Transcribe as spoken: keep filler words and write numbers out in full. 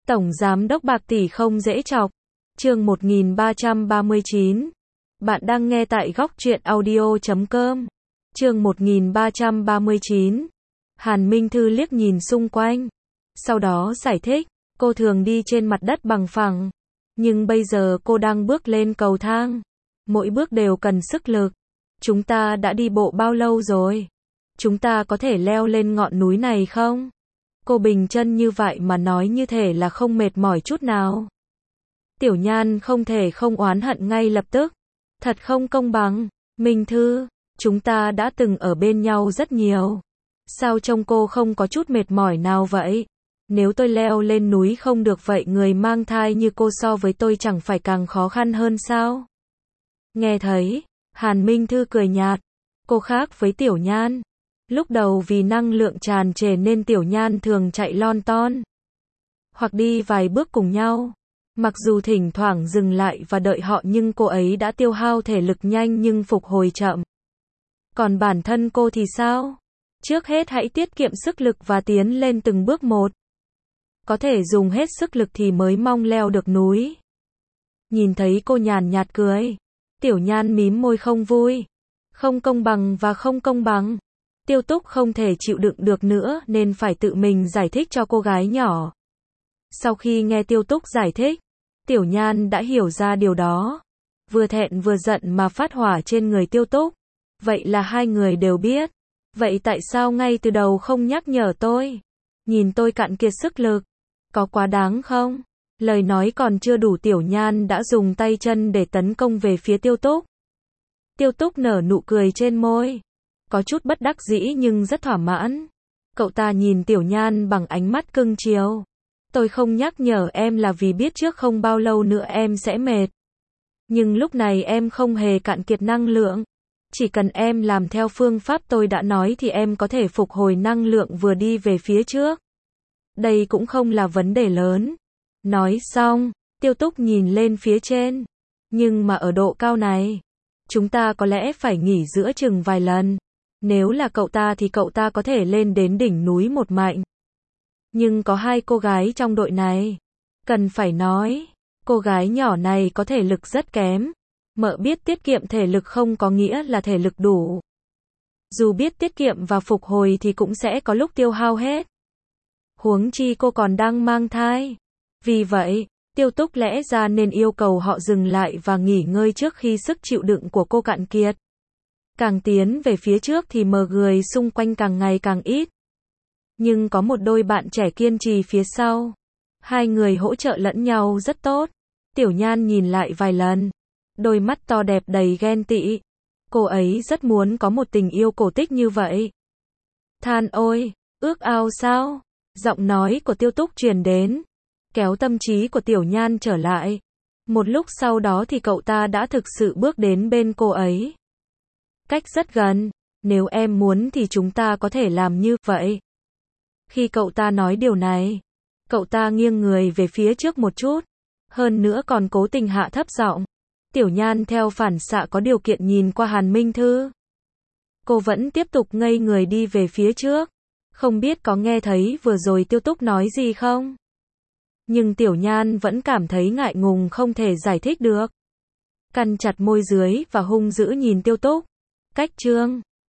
Tổng giám đốc bạc tỷ không dễ chọc. Chương một nghìn ba trăm ba mươi chín. Bạn đang nghe tại góc truyện audio chấm com. Chương một nghìn ba trăm ba mươi chín. Hàn Minh Thư liếc nhìn xung quanh. Sau đó giải thích, cô thường đi trên mặt đất bằng phẳng. Nhưng bây giờ cô đang bước lên cầu thang. Mỗi bước đều cần sức lực. Chúng ta đã đi bộ bao lâu rồi? Chúng ta có thể leo lên ngọn núi này không? Cô bình chân như vậy mà nói như thể là không mệt mỏi chút nào. Tiểu Nhan không thể không oán hận ngay lập tức. Thật không công bằng. Minh Thư, chúng ta đã từng ở bên nhau rất nhiều. Sao trông cô không có chút mệt mỏi nào vậy? Nếu tôi leo lên núi không được vậy người mang thai như cô so với tôi chẳng phải càng khó khăn hơn sao? Nghe thấy, Hàn Minh Thư cười nhạt. Cô khác với Tiểu Nhan. Lúc đầu vì năng lượng tràn trề nên Tiểu Nhan thường chạy lon ton. Hoặc đi vài bước cùng nhau. Mặc dù thỉnh thoảng dừng lại và đợi họ nhưng cô ấy đã tiêu hao thể lực nhanh nhưng phục hồi chậm. Còn bản thân cô thì sao? Trước hết hãy tiết kiệm sức lực và tiến lên từng bước một. Có thể dùng hết sức lực thì mới mong leo được núi. Nhìn thấy cô nhàn nhạt cười. Tiểu Nhan mím môi không vui. Không công bằng và không công bằng. Tiêu Túc không thể chịu đựng được nữa nên phải tự mình giải thích cho cô gái nhỏ. Sau khi nghe Tiêu Túc giải thích, Tiểu Nhan đã hiểu ra điều đó. Vừa thẹn vừa giận mà phát hỏa trên người Tiêu Túc. Vậy là hai người đều biết. Vậy tại sao ngay từ đầu không nhắc nhở tôi? Nhìn tôi cạn kiệt sức lực. Có quá đáng không? Lời nói còn chưa đủ Tiểu Nhan đã dùng tay chân để tấn công về phía Tiêu Túc. Tiêu Túc nở nụ cười trên môi. Có chút bất đắc dĩ nhưng rất thỏa mãn. Cậu ta nhìn Tiểu Nhan bằng ánh mắt cưng chiều. Tôi không nhắc nhở em là vì biết trước không bao lâu nữa em sẽ mệt. Nhưng lúc này em không hề cạn kiệt năng lượng. Chỉ cần em làm theo phương pháp tôi đã nói thì em có thể phục hồi năng lượng vừa đi về phía trước. Đây cũng không là vấn đề lớn. Nói xong, Tiêu Túc nhìn lên phía trên. Nhưng mà ở độ cao này, chúng ta có lẽ phải nghỉ giữa chừng vài lần. Nếu là cậu ta thì cậu ta có thể lên đến đỉnh núi một mạnh. Nhưng có hai cô gái trong đội này. Cần phải nói, cô gái nhỏ này có thể lực rất kém. Mợ biết tiết kiệm thể lực không có nghĩa là thể lực đủ. Dù biết tiết kiệm và phục hồi thì cũng sẽ có lúc tiêu hao hết. Huống chi cô còn đang mang thai. Vì vậy, Tiêu Túc lẽ ra nên yêu cầu họ dừng lại và nghỉ ngơi trước khi sức chịu đựng của cô cạn kiệt. Càng tiến về phía trước thì mờ người xung quanh càng ngày càng ít. Nhưng có một đôi bạn trẻ kiên trì phía sau. Hai người hỗ trợ lẫn nhau rất tốt. Tiểu Nhan nhìn lại vài lần. Đôi mắt to đẹp đầy ghen tị. Cô ấy rất muốn có một tình yêu cổ tích như vậy. Than ôi, ước ao sao? Giọng nói của Tiêu Túc truyền đến. Kéo tâm trí của Tiểu Nhan trở lại. Một lúc sau đó thì cậu ta đã thực sự bước đến bên cô ấy. Cách rất gần. Nếu em muốn thì chúng ta có thể làm như vậy. Khi cậu ta nói điều này, cậu ta nghiêng người về phía trước một chút. Hơn nữa còn cố tình hạ thấp giọng. Tiểu Nhan theo phản xạ có điều kiện nhìn qua Hàn Minh Thư. Cô vẫn tiếp tục ngây người đi về phía trước. Không biết có nghe thấy vừa rồi Tiêu Túc nói gì không? Nhưng Tiểu Nhan vẫn cảm thấy ngại ngùng không thể giải thích được. Cắn chặt môi dưới và hung dữ nhìn Tiêu Túc. Cách chương